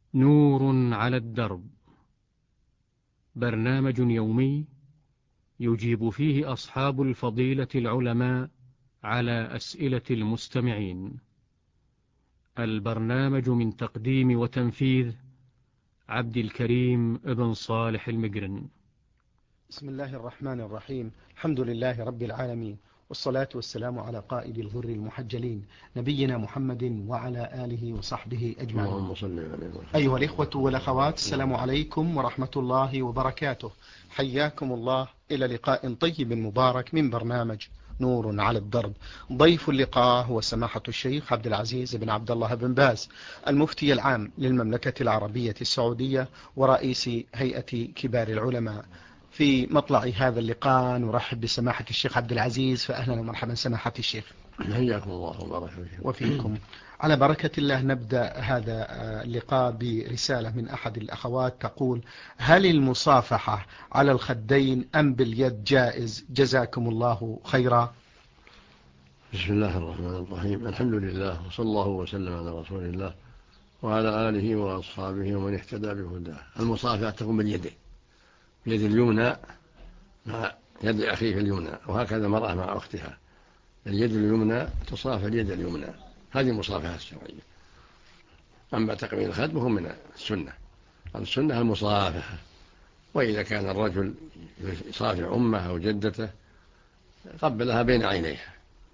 نور على الدرب، برنامج يومي يجيب فيه أصحاب الفضيلة العلماء على أسئلة المستمعين. البرنامج من تقديم وتنفيذ عبد الكريم بن صالح المقرن. بسم الله الرحمن الرحيم. الحمد لله رب العالمين، والصلاة والسلام على قائد الغر المحجلين نبينا محمد وعلى آله وصحبه أجمعين. اللهم صل عليه وسلم. أيها الإخوة والأخوات، السلام عليكم ورحمة الله وبركاته. حياكم الله إلى لقاء طيب مبارك من برنامج نور على الدرب. ضيف اللقاء هو سماحة الشيخ عبد العزيز بن عبد الله بن باز، المفتي العام للمملكة العربية السعودية ورئيس هيئة كبار العلماء. في مطلع هذا اللقاء نرحب بسماحة الشيخ عبد العزيز، فأهلا ومرحبا سماحة الشيخ. حياكم الله وبارك فيكم. وفيكم. على بركة الله نبدأ هذا اللقاء برسالة من أحد الأخوات تقول: هل المصافحة على الخدين أم باليد جائز؟ جزاكم الله خيرا. بسم الله الرحمن الرحيم. الحمد لله، وصلى الله وسلم على رسول الله وعلى آله وأصحابه ومن اهتدى بهداه. المصافحة تكون باليدين، بيد اليمنى مع يد أخيه اليمنى، وهكذا المرأة مع أختها، اليد اليمنى تصافى اليد اليمنى، هذه المصافحة الشرعية. أما تقبيل الخد فهو من السنة، السنة المصافحة. وإذا كان الرجل يصافح أمه أو جدته قبلها بين عينيها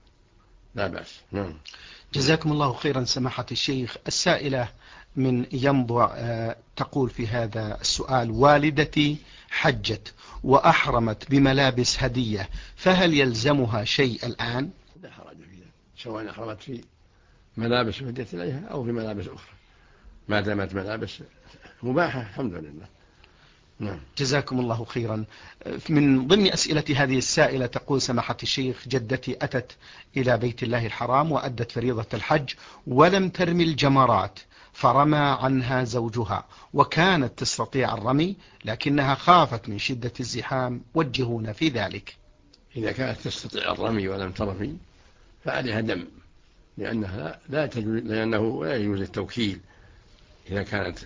لا بأس. نعم. جزاكم الله خيرا سماحة الشيخ. السائلة من ينبع تقول في هذا السؤال: والدتي حجت وأحرمت بملابس هدية، فهل يلزمها شيء الآن؟ لا حرج في ذلك، سواء أحرمت في ملابس هديت إليها أو في ملابس أخرى، ما دامت ملابس مباحة الحمد لله. نعم. جزاكم الله خيرا. من ضمن أسئلة هذه السائلة تقول: سماحة الشيخ، جدتي أتت إلى بيت الله الحرام وأدت فريضة الحج ولم ترمي الجمرات، فرمى عنها زوجها وكانت تستطيع الرمي لكنها خافت من شدة الزحام، وجهونا في ذلك. إذا كانت تستطيع الرمي ولم ترمي فعليها دم، لأنه لا يجوز التوكيل. إذا كانت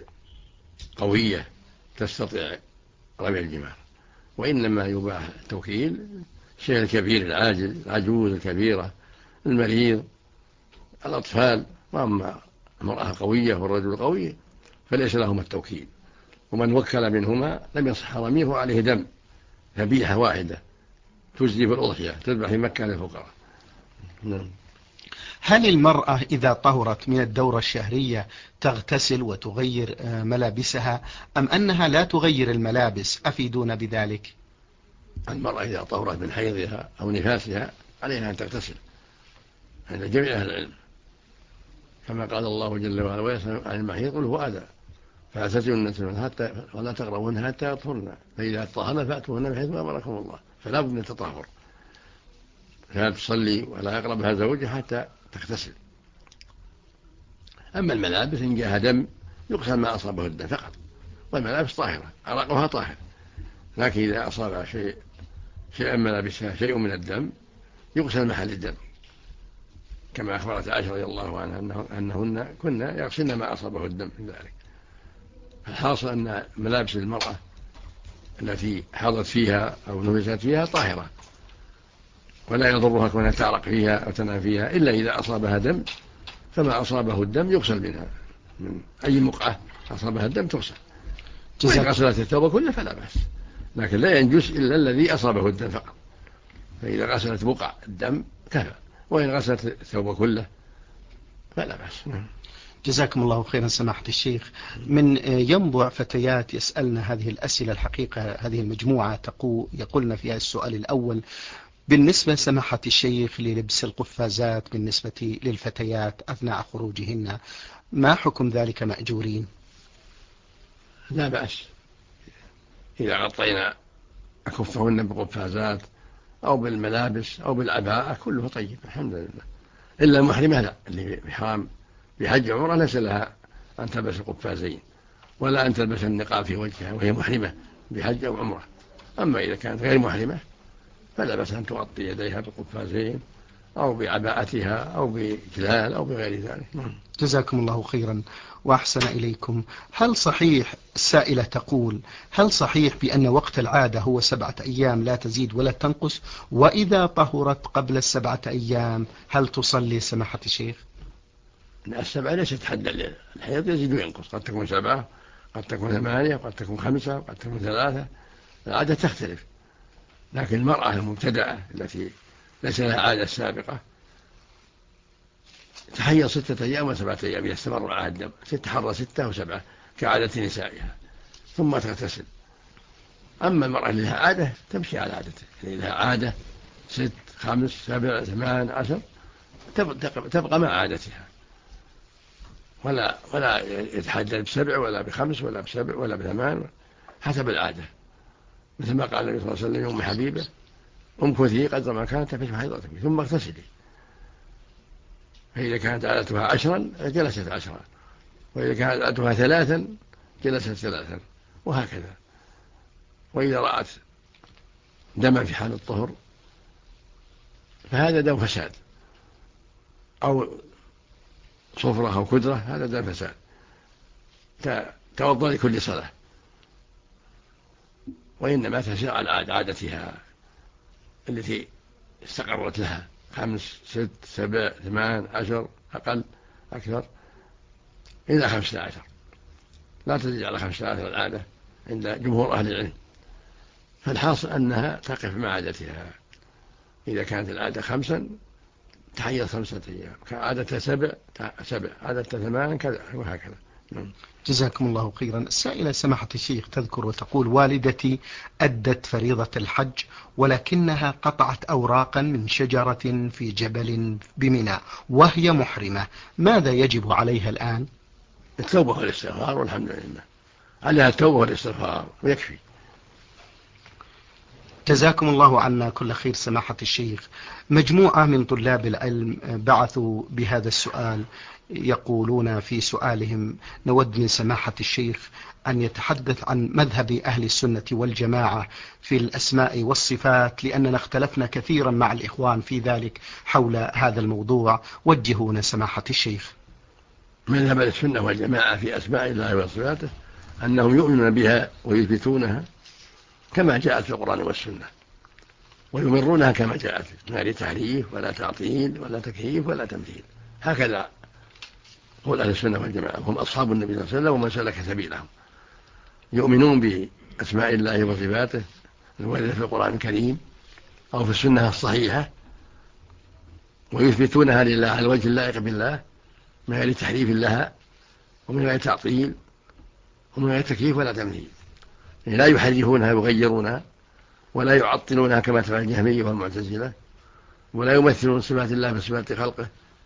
قوية تستطيع رمي الجمار، وإنما يباح التوكيل الشيخ الكبير العاجز، العجوز الكبيرة، المريض، الأطفال. وأما المرأة قوية والرجل قوي فليس لهما التوكيل، ومن وكل منهما لم يصح رميه عليه دم، ذبيحة واحدة تجزي في الأضحية تذبح في مكة للفقراء. نعم. هل المرأة إذا طهرت من الدورة الشهرية تغتسل وتغير ملابسها، أم أنها لا تغير الملابس؟ أفيدونا بذلك. المرأة إذا طهرت من حيضها أو نفاسها عليها أن تغتسل عند جميع أهل العلم، كما قال الله جل وعلا: ويسأل عن المحيض قل هو أذى فاعتزلوا النساء حتى ولا تقربوهن حتى يطهرن فإذا طهرن فأتوهن من حيث أمركم الله. فلا بد من التطهر، فلا تصلي ولا يقربها زوجها حتى تغتسل. أما الملابس إن جاءها دم يغسل ما أصابه الدم فقط، والملابس طاهرة عرقها طاهر، لكن إذا أصاب شيئا ملابسها شيء من الدم يغسل محل الدم، كما أخبرت عائشة رضي الله عنها أنهن كنا يغسلن ما أصابه الدم من ذلك. الحاصل أن ملابس المرأة التي حاضت فيها أو نفست فيها طاهرة، ولا يضرها كونها تعرق فيها أو تنام فيها، إلا إذا أصابها دم، فما أصابه الدم يغسل منها، من أي مقعة أصابها الدم تغسل. وإن غسلت الثوب كله فلا بأس، لكن لا ينجس إلا الذي أصابه الدم فقط، فإذا غسلت بقع الدم كفى، وإن غسلت الثوب كله فلا بأس. جزاكم الله خيرا سماحة الشيخ. من ينبع فتيات يسألنا هذه الأسئلة، الحقيقة هذه المجموعة يقولنا فيها السؤال الأول: بالنسبة سماحة الشيخ للبس القفازات بالنسبة للفتيات أثناء خروجهن، ما حكم ذلك مأجورين؟ لا بأس إذا غطينا أكفهن بقفازات أو بالملابس أو بالعباءة كله طيب الحمد لله، إلا المحرمة لا، اللي بحرام بحج عمره ليس لها أن تلبس القفازين ولا أن تلبس النقاب في وجهها وهي محرمة بحج أو عمره. أما إذا كانت غير محرمة فلا بأس أن تغطي يديها بالقفازين أو بعباءتها أو بجلال أو بغير ذلك. جزاكم الله خيرا وأحسن إليكم. هل صحيح، السائلة تقول: هل صحيح بأن وقت العادة هو 7 أيام لا تزيد ولا تنقص؟ وإذا طهرت قبل 7 أيام هل تصلي سماحة الشيخ؟ 7 ليست حدا، الحيض يزيد وينقص، قد تكون 7، قد تكون 8، قد تكون 5، قد تكون 3، العادة تختلف. لكن المرأة المبتدعة التي ليس لها عادة سابقة تحيض 6 أيام و7 أيام يستمر معها الدم، تتحرى 6 و7 كعادة نسائها ثم تغتسل. أما المرأة اللي لها عادة تمشي على عادته، اللي لها عادة 6، 5، 7، 8، 10 تبقى مع عادتها، ولا يتحدد ب7 ولا ب5 ولا ب7 ولا ب8، حسب العادة، مثل ما قال النبي صلى الله عليه وسلم يوم حبيبه: امكثي قدر ما كانت في حيضتك ثم اغتسلي. فإذا كانت عادتها 10 جلست 10، وإذا كانت عادتها 3 جلست 3، وهكذا. وإذا رأت دما في حال الطهر فهذا دم فساد، أو صفرة أو كدرة، هذا دم فساد، توضأ لكل صلاة، وإنما تسير على عادتها التي استقرت لها 5، 6، 7، 8، 10، أقل أكثر إلى 15، لا تزيد على 15 العادة عند جمهور أهل العلم. فالحاصل أنها تقف مع عادتها. إذا كانت العادة 5 تحيض 5 أيام، كعادة 7 عادة 8 كذا، وهكذا. جزاكم الله خيرا. السائلة سماحة الشيخ تذكر وتقول: والدتي أدت فريضة الحج ولكنها قطعت أوراقا من شجرة في جبل بمنى وهي محرمة، ماذا يجب عليها الآن؟ التوبة والاستغفار، والحمد لله، عليها التوبة والاستغفار ويكفي. جزاكم الله عنا كل خير سماحة الشيخ. مجموعة من طلاب العلم بعثوا بهذا السؤال، يقولون في سؤالهم: نود من سماحة الشيخ أن يتحدث عن مذهب أهل السنة والجماعة في الأسماء والصفات، لأننا اختلفنا كثيرا مع الإخوان في ذلك حول هذا الموضوع، وجهونا سماحة الشيخ. مذهب السنة والجماعة في أسماء الله وصفاته أنهم يؤمنون بها ويثبتونها كما جاءت في القرآن والسنة، ويمرونها كما جاءت، لا لتحريف ولا تعطيل ولا تكييف ولا تمثيل. هكذا قول أهل السنة والجماعة، هم أصحاب النبي صلى الله عليه وسلم ومن سلك سبيلهم، يؤمنون بأسماء الله وصفاته الواردة في القرآن الكريم أو في السنة الصحيحة، ويثبتونها لله على الوجه اللائق بالله من غير تحريف لها ومن غير تعطيل ومن غير تكييف ولا تمثيل. يعني لا يحرفونها ويغيرونها، ولا يعطلونها كما تفعل الجهمية والمعتزلة، ولا يمثلون صفات الله بصفات خلقه،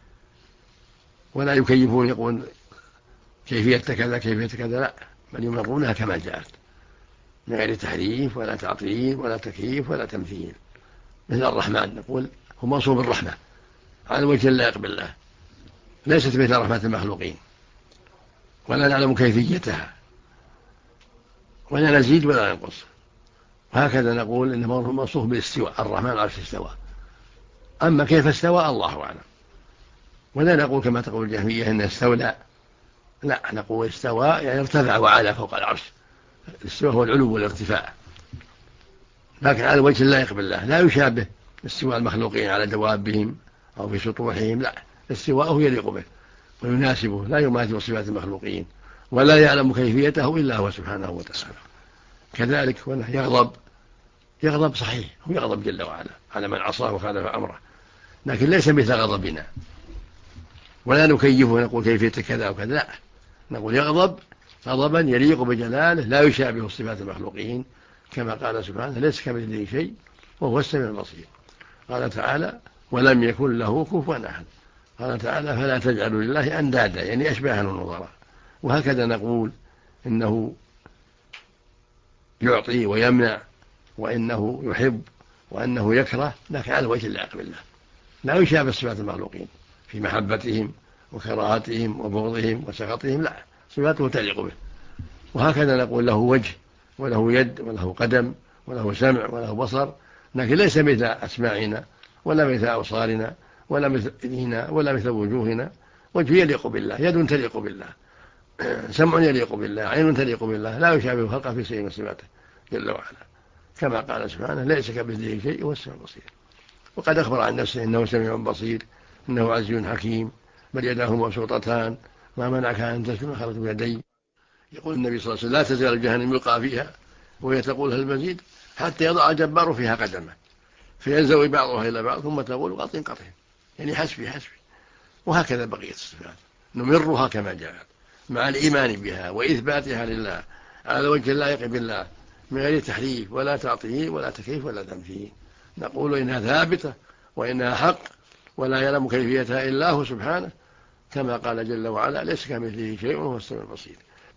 ولا يكيفون يقول كيفية كذا كيفية كذا، لا، بل يمرونها كما جاءت من غير تحريف ولا تعطيل ولا تكييف ولا تمثيل. مثل الرحمن نقول هو موصوف بالرحمة على وجه اللائق بالله، ليست مثل رحمة المخلوقين، ولا نعلم كيفيتها، ولا نزيد ولا ننقص. وهكذا نقول إنه موصوف بالاستواء، الرحمن على العرش استوى، أما كيف استوى الله أعلم. ولا نقول كما تقول الجهمية إنه استولى، لا، نقول استوى يعني ارتفع وعلى فوق العرش. الاستواء هو العلو والارتفاع، لكن على وجه اللائق بالله، لا يشابه استواء المخلوقين على دوابهم أو في سطوحهم، لا، استواءه يليق به ويناسبه، لا يماثل صفات المخلوقين، ولا يعلم كيفيته إلا هو سبحانه وتعالى. كذلك يغضب صحيح، هو يغضب جل وعلا على من عصاه وخالف أمره، لكن ليس مثل غضبنا، ولا نكيفه ونقول كيفية كذا وكذا، لا، نقول يغضب غضبا يليق بجلاله لا يشابه صفات المخلوقين، كما قال سبحانه: ليس كمثله شيء وهو السميع البصير. قال تعالى: ولم يكن له كفوا أحد. قال تعالى: فلا تجعلوا لله أندادا، يعني أشباها ونظرا. وهكذا نقول إنه يعطي ويمنع، وإنه يحب وأنه يكره، لكن على وجه اللائق بالله، لا يشابه صفات المخلوقين في محبتهم وكراهتهم وبغضهم وسخطهم، لا، صفاته تليق به. وهكذا نقول له وجه وله يد وله قدم وله سمع وله بصر، لكن ليس مثل أسماعنا ولا مثل أبصارنا ولا مثل أيدينا ولا مثل وجوهنا. وجه يليق بالله، يد تليق بالله، سمع يليق بالله، عين تليق بالله، لا يشابه خلقه في شيء من صفاته جل وعلا، كما قال سبحانه ليس كمثله شيء وهو السميع البصير. وقد أخبر عن نفسه إنه سميع بصير، إنه عزيز حكيم، بل يداه مبسوطتان ما منعك أن تسجد ما خلقت بيدي. يقول النبي صلى الله عليه وسلم لا تزال جهنم يلقى فيها وهي تقول هل مزيد، حتى يضع الجبار فيها قدمه فينزوي بعضها إلى بعض ثم تقول قطع قطع، يعني حسبي حسبي. وهكذا بقية الصفات نمرها كما جاءت مع الإيمان بها وإثباتها لله على وجه اللائق بالله من غير تحريف ولا تعطيل ولا تكييف ولا تمثيل. نقول إنها ثابتة وإنها حق ولا يعلم كيفيتها إلا هو سبحانه، كما قال جل وعلا ليس كمثله شيء وهو السميع البصير.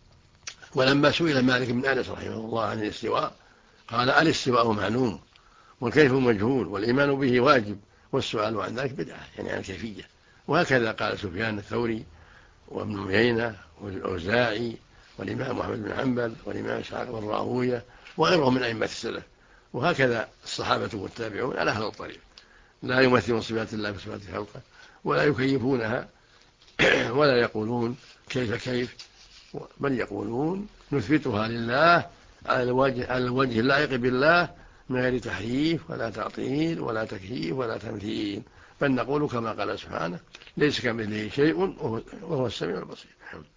ولما سئل مالك بن أنس رحمه الله عن الاستواء قال الاستواء معلوم والكيف مجهول والإيمان به واجب والسؤال عن ذلك بدعة، يعني عن الكيفية. وهكذا قال سفيان الثوري وابن عيينة والأوزاعي والإمام محمد بن حنبل والإمام إسحاق بن راهويه وغيرهم من أئمة السلف. وهكذا الصحابة والتابعون على هذا الطريق، لا يمثلون صفات الله بصفات خلقه ولا يكيفونها ولا يقولون كيف بل يقولون نثبتها لله على الوجه اللائق بالله من غير تحريف ولا تعطيل ولا تكييف ولا تمثيل، بل نقول كما قال سبحانه ليس كمثله شيء وهو السميع البصير.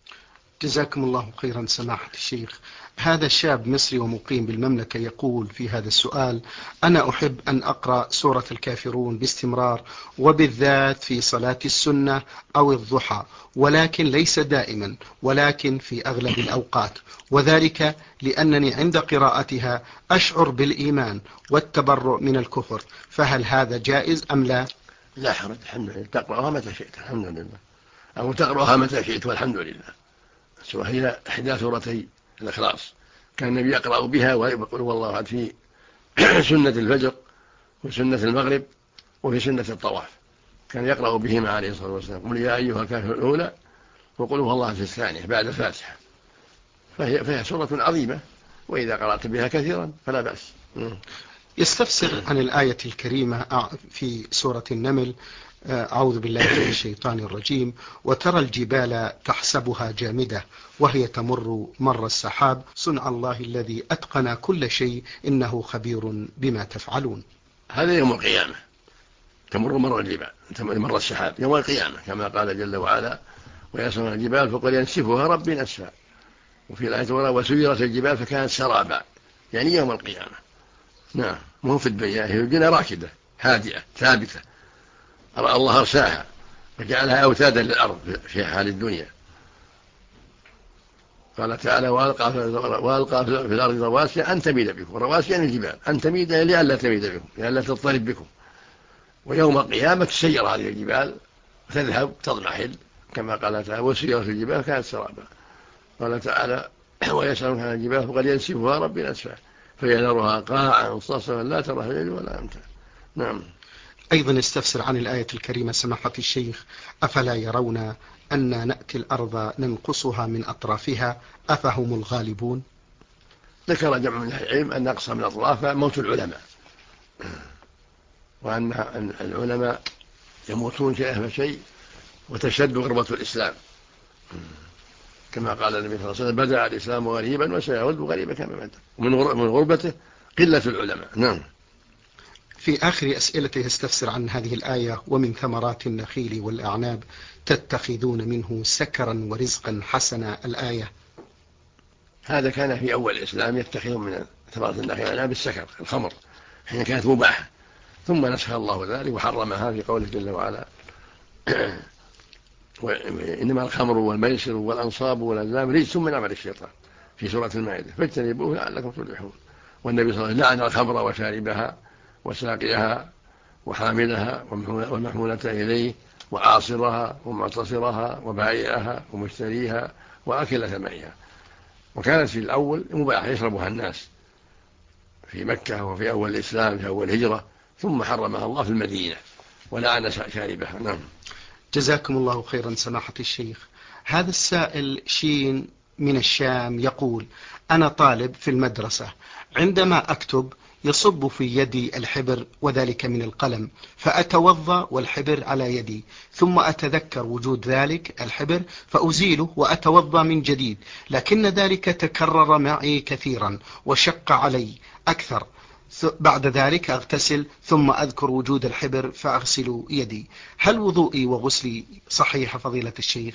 جزاكم الله خيرا سماحة الشيخ. هذا الشاب مصري ومقيم بالمملكة يقول في هذا السؤال: أنا أحب أن أقرأ سورة الكافرون باستمرار وبالذات في صلاة السنة أو الضحى، ولكن ليس دائما ولكن في أغلب الأوقات، وذلك لأنني عند قراءتها أشعر بالإيمان والتبرؤ من الكفر، فهل هذا جائز أم لا؟ لا حرج، الحمد لله، تقرأها متى شئت الحمد لله، أو تقرأها متى شئت والحمد لله. وهي إحدى سورتي الإخلاص كان النبي يقرأ بها ويقول والله أحد في سنة الفجر وسنة المغرب وفي سنة الطواف، كان يقرأ بهما عليه الصلاة والسلام قل يا أيها الكافرون الأولى وقل هو الله في الثانية بعد الفاتحة. فهي سورة عظيمة، وإذا قرأت بها كثيرا فلا بأس. يستفسر عن الآية الكريمة في سورة النمل: أعوذ بالله من الشيطان الرجيم، وترى الجبال تحسبها جامدة وهي تمر مر السحاب صنع الله الذي أتقن كل شيء إنه خبير بما تفعلون. هذا يوم القيامة تمر مر الجبال مر السحاب يوم القيامة، كما قال جل وعلا ويسمى الجبال فقل ينسفها ربي نسفا. وفي الآية الأخرى وسيرت الجبال فكانت سرابا، يعني يوم القيامة. نعم، مو في الدنيا، هي الدنيا راكدة هادئة ثابتة، رأى الله أرساها وجعلها أوتادا للأرض في حال الدنيا. قال تعالى وألقى في الأرض رواسي أن تميد بكم، رواسي عن الجبال أن تميد لئلا تميد بكم لئلا تضطرب بكم. ويوم القيامة تسير هذه الجبال وتذهب تضمحل، كما قال تعالى وسيرت الجبال كانت سرابا. قال تعالى ويسألونك عن الجبال فقد ينسفها ربي نسفا فيذرها قاعا صفصفا لا ترى فيها ولا أمتا. نعم. أيضا يستفسر عن الآية الكريمة سماحة الشيخ: أفلا يرون أن نأتي الأرض ننقصها من أطرافها أفهم الغالبون؟ ذكر جمع من العلم أن نقص من أطرافها موت العلماء، وأن العلماء يموتون شيئا فشيء وتشد غربة الإسلام، كما قال النبي صلى الله عليه وسلم بدأ الإسلام غريبا وسيعود غريبا كما بدأ، ومن غربته قلة العلماء. نعم. في آخر أسئلته يستفسر عن هذه الآية: ومن ثمرات النخيل والأعناب تتخذون منه سكرا ورزقا حسنا، الآية. هذا كان في أول الإسلام يتخذون من ثمرات النخيل والأعناب السكر الخمر حين كانت مباحة، ثم نسخ الله ذلك وحرمها في قوله جل وعلا إنما الخمر والميسر والأنصاب والأزلام رجس من عمل الشيطان في سورة المائدة فاجتنبوه لعلكم تفلحون. والنبي صلى الله عليه وسلم لعن الخمر وشاربها وساقيها وحاملها والمحمولة إليه وعاصرها ومعتصرها وبائعها ومشتريها وأكل ثمنها. وكانت في الأول مباح يشربها الناس في مكة وفي أول الإسلام في أول الهجرة، ثم حرمها الله في المدينة ولعن شاربها. نعم. جزاكم الله خيرا سماحة الشيخ. هذا السائل شين من الشام يقول: أنا طالب في المدرسة، عندما أكتب يصب في يدي الحبر وذلك من القلم، فأتوضأ والحبر على يدي، ثم أتذكر وجود ذلك الحبر فأزيله وأتوضأ من جديد، لكن ذلك تكرر معي كثيرا وشق علي أكثر. بعد ذلك أغتسل ثم أذكر وجود الحبر فأغسل يدي. هل وضوئي وغسلي صحيح فضيلة الشيخ؟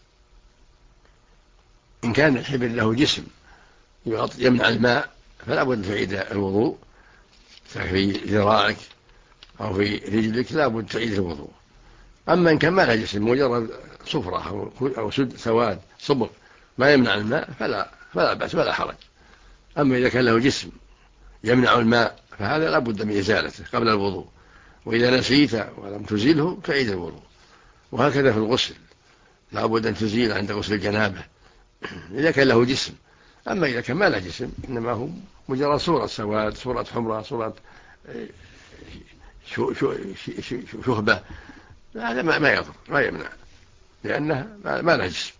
إن كان الحبر له جسم يمنع الماء فلا بد تعيد الوضوء، في ذراعك أو في رجلك لا بد تعيد الوضوء. أما إن كان ما له جسم مجرد صفرة أو سواد صبغ ما يمنع الماء فلا بأس ولا حرج. أما إذا كان له جسم يمنع الماء فهذا لا بد من إزالته قبل الوضوء، وإذا نسيت ولم تزيله تعيد الوضوء. وهكذا في الغسل لا بد أن تزيل عند غسل الجنابة إذا كان له جسم. أما إذا كان ما له جسم إنما هو مجرد صورة سواد، صورة حمرة، صورة شهبة، هذا ما يضر ما يمنع لأنه ما له جسم.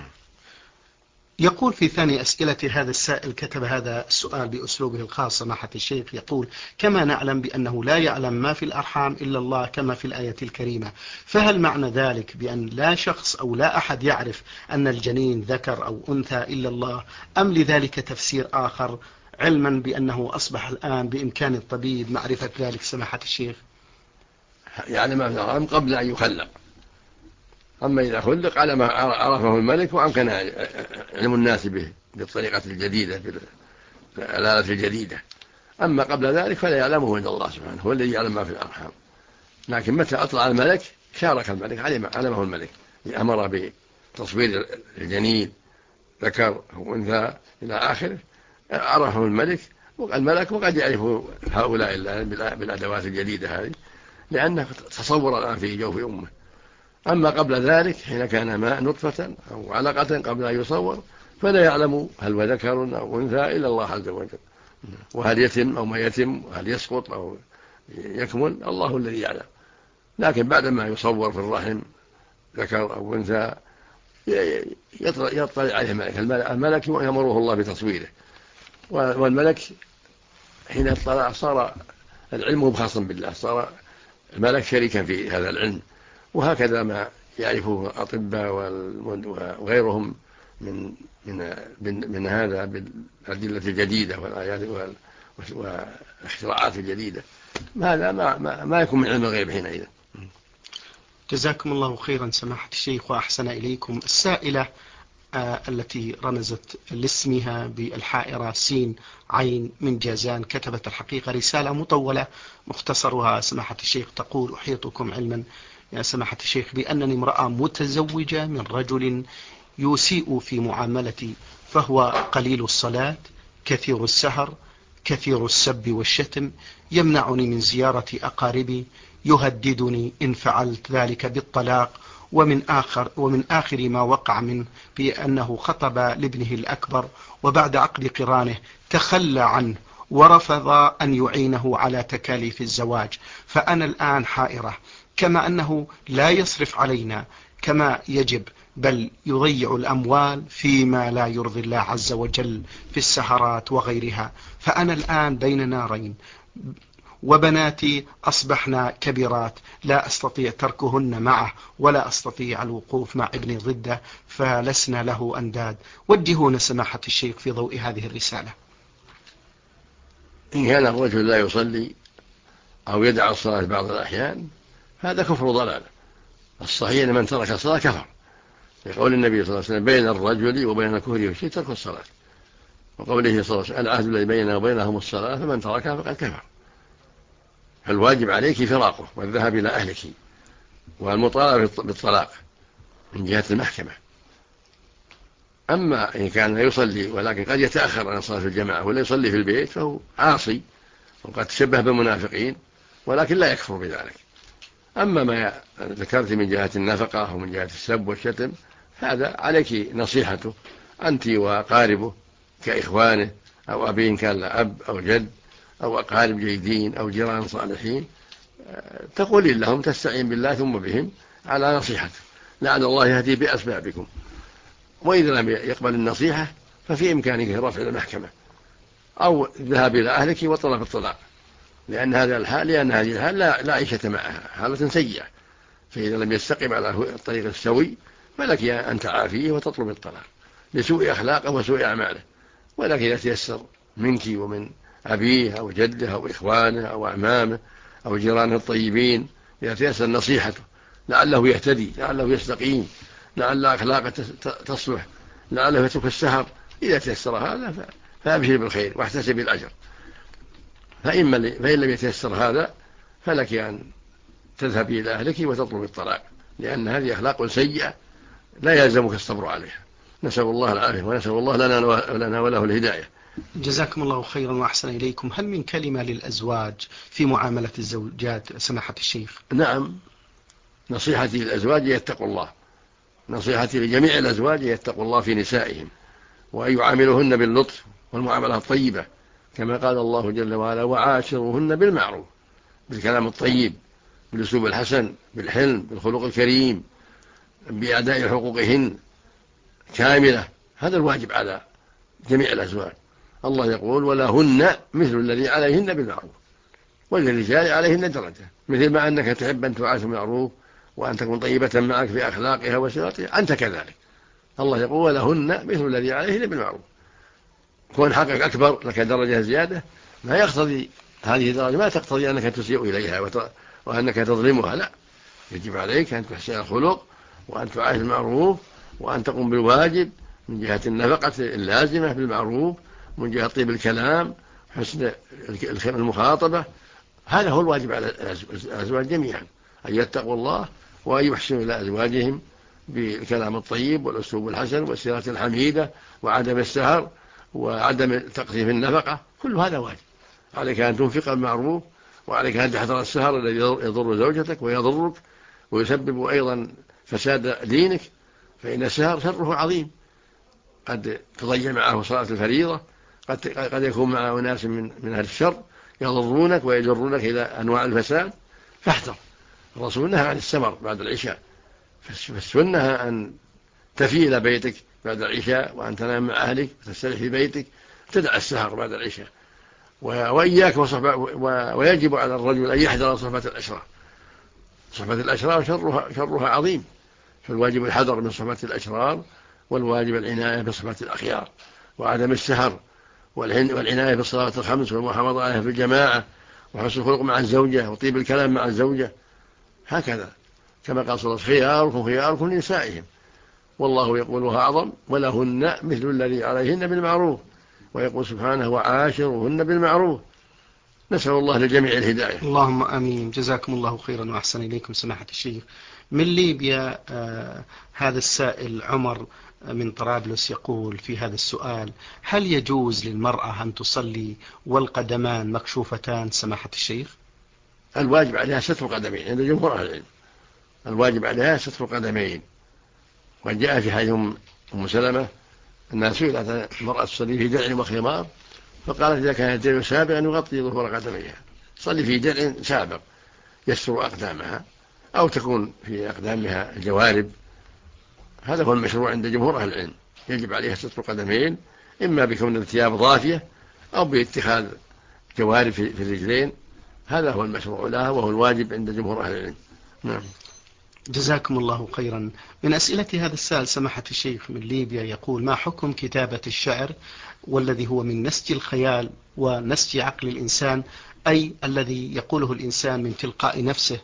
يقول في ثاني أسئلة هذا السائل، كتب هذا السؤال بأسلوبه الخاص سماحة الشيخ، يقول: كما نعلم بأنه لا يعلم ما في الأرحام إلا الله كما في الآية الكريمة، فهل معنى ذلك بأن لا شخص أو لا أحد يعرف أن الجنين ذكر أو أنثى إلا الله، أم لذلك تفسير آخر، علما بأنه أصبح الآن بإمكان الطبيب معرفة ذلك سماحة الشيخ؟ يعني ما في الأرحام قبل أن يخلق، أما إذا خلق على ما عرفه الملك وأمكن علم الناس به بالطريقة الجديدة بالآلة الجديدة. أما قبل ذلك فلا يعلمه إلا الله سبحانه، هو الذي يعلم ما في الأرحام. لكن متى أطلع الملك شارك الملك علمه الملك، أمر بتصوير الجنين ذكر أو أنثى إلى آخره، عرفه الملك وقد يعرف هؤلاء بالأدوات الجديدة هذه لأنه تصور الآن في جوف أمه. أما قبل ذلك حين كان ماء نطفة أو علقة قبل أن يصور فلا يعلم هل هو ذكر أو أنثى إلا الله عز وجل، وهل يتم أو ما يتم وهل يسقط أو يكمل الله الذي يعلم. لكن بعدما يصور في الرحم ذكر أو أنثى يطلع عليه الملك يأمره الله بتصويره، والملك حين اطلع صار العلم خاصا بالله، صار الملك شريكا في هذا العلم. وهكذا ما يعرفه الأطباء وغيرهم من هذا بالأدلة الجديدة والآيات والاختراعات الجديدة، هذا ما يكون من علم الغيب حينئذ. جزاكم الله خيرا سماحة الشيخ وأحسن إليكم. السائلة التي رمزت لاسمها بالحائرة سين عين من جازان كتبت الحقيقة رسالة مطولة مختصرها سماحة الشيخ، تقول: أحيطكم علما يا سماحة الشيخ بأنني امرأة متزوجة من رجل يسيء في معاملتي، فهو قليل الصلاة، كثير السهر، كثير السب والشتم، يمنعني من زيارة أقاربي، يهددني إن فعلت ذلك بالطلاق، ومن آخر ما وقع منه بأنه خطب لابنه الأكبر، وبعد عقد قرانه تخلى عنه ورفض أن يعينه على تكاليف الزواج. فأنا الآن حائرة، كما أنه لا يصرف علينا كما يجب بل يضيع الأموال فيما لا يرضي الله عز وجل في السهرات وغيرها. فأنا الآن بين نارين، وبناتي أصبحنا كبيرات لا أستطيع تركهن معه ولا أستطيع الوقوف مع ابني ضده، فلسنا له أنداد. وجهونا سماحة الشيخ في ضوء هذه الرسالة. إن كان الرجل لا يصلي أو يدع الصلاة بعض الأحيان هذا كفر ضلال. الصحيح أن من ترك الصلاة كفر، يقول النبي صلى الله عليه وسلم: بين الرجل وبين كفره شيء ترك الصلاة. وقوله صلى الله عليه وسلم: العهد الذي بيننا وبينهم الصلاة فمن تركها فقد كفر. فالواجب عليك فراقه والذهاب إلى أهلك والمطالبة بالطلاق من جهة المحكمة. أما إن كان يصلي ولكن قد يتأخر عن صلاة الجماعة ولا يصلي في البيت فهو عاصي وقد تشبه بالمنافقين، ولكن لا يكفر بذلك. أما ما ذكرت من جهة النفقة ومن جهة السب والشتم هذا عليك نصيحته أنت وأقاربه كإخوانه أو أبين كان أب أو جد أو أقارب جيدين أو جيران صالحين، تقولين لهم تستعين بالله ثم بهم على نصيحته، لعل الله يهدي بأسبابكم. وإذا لم يقبل النصيحة ففي إمكانك رفع المحكمة أو الذهاب إلى أهلك وطلب الطلاق، لأن هذه الحال لا عيشة معها، حالة سيئة. فإذا لم يستقم على الطريق السوي فلك أن تعافيه وتطلب الطلاق لسوء أخلاقه وسوء أعماله. ولكن إذا تيسر منك ومن أبيه أو جده أو إخوانه أو أعمامه أو جيرانه الطيبين، إذا تيسر نصيحته لعله يهتدي، لعله يستقيم، لعل أخلاقه تصلح، لعله يترك السهر، إذا تيسر هذا فأبشر بالخير واحتسب الأجر. فإن لم يتيسر هذا فلك أن تذهبي إلى أهلك وتطلب الطلاق، لأن هذه أخلاق سيئة لا يلزمك الصبر عليها. نسأل الله العافية، ونسأل الله لنا وله الهداية. جزاكم الله خيرا وأحسن إليكم. هل من كلمة للأزواج في معاملة الزوجات سماحة الشيخ؟ نعم، نصيحتي للأزواج يتقوا الله، نصيحتي لجميع الأزواج يتقوا الله في نسائهم، وأن يعاملوهن باللطف والمعاملة الطيبة، كما قال الله جل وعلا: وعاشروهن بالمعروف، بالكلام الطيب، بالأسلوب الحسن، بالحلم، بالخلق الكريم، بأداء حقوقهن كاملة. هذا الواجب على جميع الأزواج. الله يقول: ولهن مثل الذي عليهن بالمعروف وللرجال عليهن درجة. مثل ما أنك تحب أن تعاش بالمعروف وأن تكون طيبة معك في أخلاقها وسيرتها، أنت كذلك. الله يقول: ولهن مثل الذي عليهن بالمعروف. كون حقك أكبر لك درجة زيادة ما يقتضي، هذه الدرجة ما تقتضي أنك تسيء إليها وأنك تظلمها، لا، يجب عليك أن تحسن الخلق وأن تعاش المعروف وأن تقوم بالواجب من جهة النفقة اللازمة بالمعروف، من جهة طيب الكلام، حسن المخاطبة. هذا هو الواجب على الأزواج جميعا، أن يتقوا الله وأن يحسنوا إلى أزواجهم بالكلام الطيب والأسلوب الحسن والسيرة الحميدة وعدم السهر وعدم تقصير النفقة. كل هذا واجب عليك، أن تنفق المعروف، وعليك أن تحذر السهر الذي يضر زوجتك ويضرك ويسبب أيضا فساد دينك، فإن السهر شره عظيم، قد تضيع معه صلاة الفريضة، قد يكون مع أناس من أهل الشر يضرونك ويجرونك إلى أنواع الفساد، فاحذر. الرسول نهى عن السمر بعد العشاء، فالسنة أن تفي إلى بيتك بعد العشاء وأن تنام مع أهلك وتستريح في بيتك، تدع السهر بعد العشاء. وإياك ويجب على الرجل أن يحذر صحبة الأشرار. صحبة الأشرار شرها عظيم، فالواجب الحذر من صحبة الأشرار، والواجب العناية بصحبة الأخيار وعدم السهر، والعناية بالصلاة الخمس والمحافظة عليها في الجماعة، وحسن الخلق مع الزوجة وطيب الكلام مع الزوجة، هكذا كما قال صلى الله عليه وسلم: خياركم لنسائهم. والله يقول: وهو أعظم: ولهن مثل الذي عليهن بالمعروف. ويقول سبحانه: وعاشروهن بالمعروف. نسأل الله للجميع الهداية. اللهم آمين. جزاكم الله خيرا وأحسن إليكم سماحة الشيخ. من ليبيا هذا السائل عمر من طرابلس يقول في هذا السؤال: هل يجوز للمرأة أن تصلي والقدمان مكشوفتان سماحة الشيخ؟ الواجب عليها ستر قدمين عند جمهور أهل العلم، الواجب عليها ستر قدمين. وجاء في حديث أم سلمة أنها سئلت المرأة تصلي في درع وخمار، فقالت: إذا كان الدرع سابقا يغطي ظهور قدميها، صلي في درع سابق يستر أقدامها، أو تكون في أقدامها الجوارب. هذا هو المشروع عند جمهور أهل العلم. يجب عليها ستر قدمين، إما بكون الثياب ضافية أو باتخاذ جوارب في الرجلين. هذا هو المشروع لها وهو الواجب عند جمهور أهل العلم. نعم. جزاكم الله خيرا. من أسئلة هذا السائل سماحة الشيخ من ليبيا يقول: ما حكم كتابة الشعر والذي هو من نسج الخيال ونسج عقل الإنسان، أي الذي يقوله الإنسان من تلقاء نفسه؟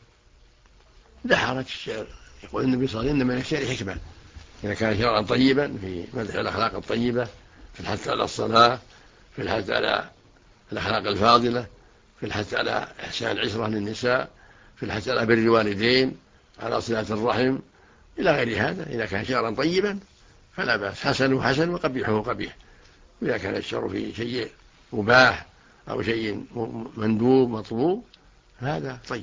لا حرج الشعر. يقول النبي صلى الله عليه وسلم: من الشعر حكمة. إذا كان شعرا طيبا في مدح الأخلاق الطيبة، في الحث على الصلاة، في الحث على الأخلاق الفاضلة، في الحث على إحسان العشرة للنساء، في الحث على بر الوالدين، على صلة الرحم، إلى غير هذا، إذا كان شعرا طيبا فلا بأس، حسن حسن وقبيحه قبيح. إذا كان الشعر في شيء مباح أو شيء مندوب مطلوب هذا طيب.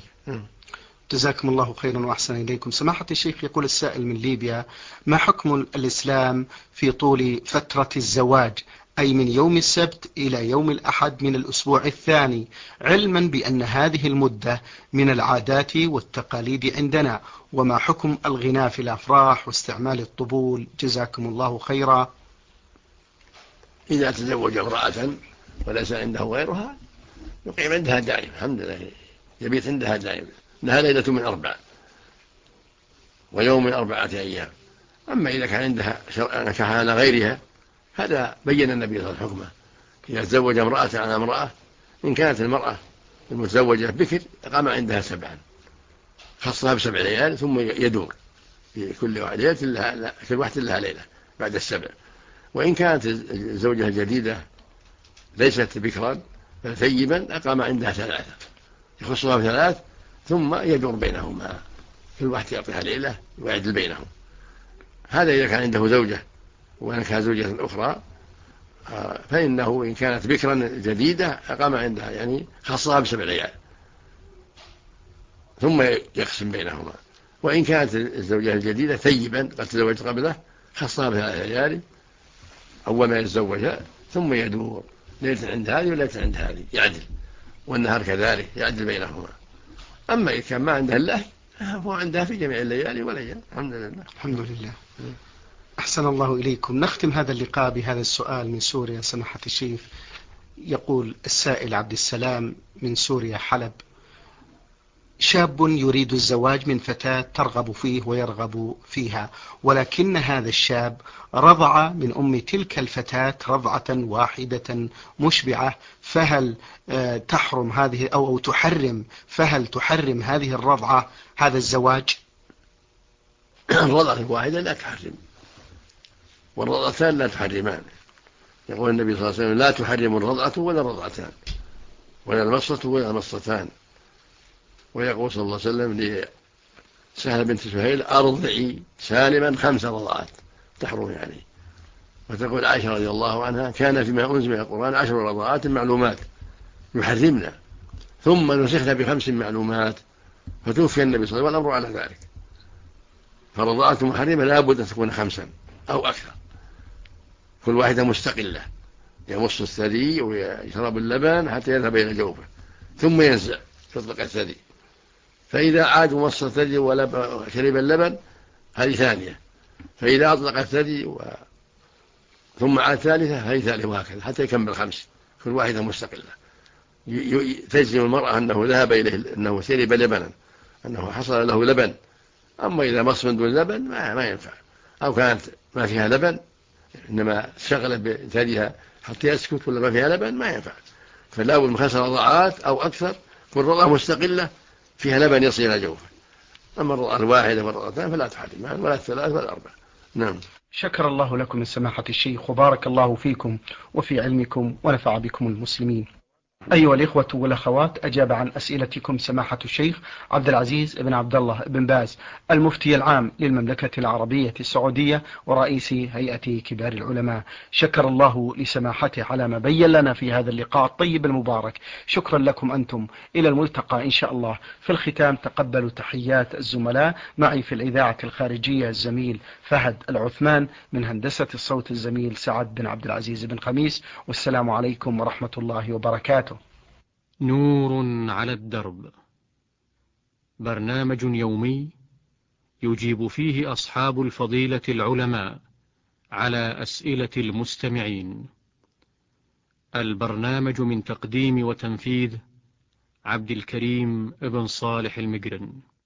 جزاكم الله خيرا وأحسن إليكم سماحة الشيخ. يقول السائل من ليبيا: ما حكم الإسلام في طول فترة الزواج، أي من يوم السبت إلى يوم الأحد من الأسبوع الثاني، علما بأن هذه المدة من العادات والتقاليد عندنا؟ وما حكم الغناء في الأفراح واستعمال الطبول؟ جزاكم الله خيرا. إذا تزوج امرأة وليس عنده غيرها يقيم عندها دائما، الحمد لله، يبيت عندها دائما، إنها ليلة من 4 ويوم من 4 أيام. أما إذا كان عندها نكاح على غيرها هذا بين النبي صلى الله عليه وسلم حكمه، إذا تزوج امرأة على امرأة، إن كانت المرأة المتزوجة بكر أقام عندها 7، خصها ب7 ليال ثم يدور في كل واحدة لها ليلة بعد 7. وإن كانت الزوجة الجديدة ليست بكرا بل ثيبا أقام عندها 3، يخصها ب3 ثم يدور بينهما، كل واحد يعطيها ليلة ويعدل بينهم. هذا إذا كان عنده زوجة ونكح زوجة أخرى، فإنه إن كانت بكرا جديدة أقام عندها، يعني خصها ب7 ليال ثم يقسم بينهما. وإن كانت الزوجة الجديدة ثيبا قد تزوجت قبله خصها ب3 ليال أول ما يتزوجها، ثم يدور ليلة عند هذه وليلة عند هذه يعدل، والنهار كذلك يعدل بينهما. أما إذا كان ما عندها الله فهو عندها في جميع الليالي والأيام. الحمد لله. الحمد لله. أحسن الله إليكم. نختم هذا اللقاء بهذا السؤال من سوريا سماحة الشيخ. يقول السائل عبد السلام من سوريا حلب: شاب يريد الزواج من فتاة ترغب فيه ويرغب فيها، ولكن هذا الشاب رضع من أم تلك الفتاة رضعة واحدة مشبعة، فهل تحرم هذه أو تحرم، فهل تحرم هذه الرضعة هذا الزواج؟ الرضعة الواحدة لا تحرم، والرضعتان لا تحرمان. يقول النبي صلى الله عليه وسلم: لا تحرم الرضعة ولا الرضعتان ولا المصة ولا المصتان. ويقول صلى الله عليه وسلم لسهل بنت سهيل: أرضعي سالما 5 رضعات تحرم يعني. وتقول عائشة رضي الله عنها: كان فيما أنزل من القرآن 10 رضعات معلومات يحرمنا، ثم نسخنا ب5 معلومات، فتوفي النبي صلى الله عليه وسلم والأمر على ذلك. فالرضاعة محرمة لا بد أن تكون 5 أو أكثر، كل واحدة مستقلة، يمص الثدي ويشرب اللبن حتى يذهب إلى جوفه ثم ينزع يطلق الثدي. فإذا عاد مص الثدي وشرب اللبن هذه ثانية، فإذا أطلق الثدي ثم عاد ثالثة هذه ثالثة، وهكذا حتى يكمل 5، كل واحدة مستقلة. تجزم المرأة أنه ذهب إليه، أنه شرب لبنا، أنه حصل له لبن. أما إذا مص من دون لبن ما ينفع، أو كانت ما فيها لبن إنما شغلت بثديها حتى يسكت ولا ما فيها لبن ما ينفع. فلا بد من 5 رضعات أو أكثر، كل رضعة مستقلة فيها لبن يصل إلى جوفه. أما الرضعة الواحدة والرضعتان فلا تحرم، ولا 3 ولا 4. نعم. شكر الله لكم سماحة الشيخ، وبارك الله فيكم وفي علمكم ونفع بكم المسلمين. أيها الإخوة والأخوات، أجاب عن أسئلتكم سماحة الشيخ عبد العزيز بن عبد الله بن باز، المفتي العام للمملكة العربية السعودية ورئيس هيئة كبار العلماء. شكر الله لسماحته على ما بين لنا في هذا اللقاء الطيب المبارك. شكرا لكم أنتم، إلى الملتقى إن شاء الله. في الختام تقبلوا تحيات الزملاء، معي في الإذاعة الخارجية الزميل فهد العثمان، من هندسة الصوت الزميل سعد بن عبد العزيز بن خميس، والسلام عليكم ورحمة الله وبركاته. نور على الدرب، برنامج يومي يجيب فيه أصحاب الفضيلة العلماء على أسئلة المستمعين. البرنامج من تقديم وتنفيذ عبد الكريم ابن صالح المقرن.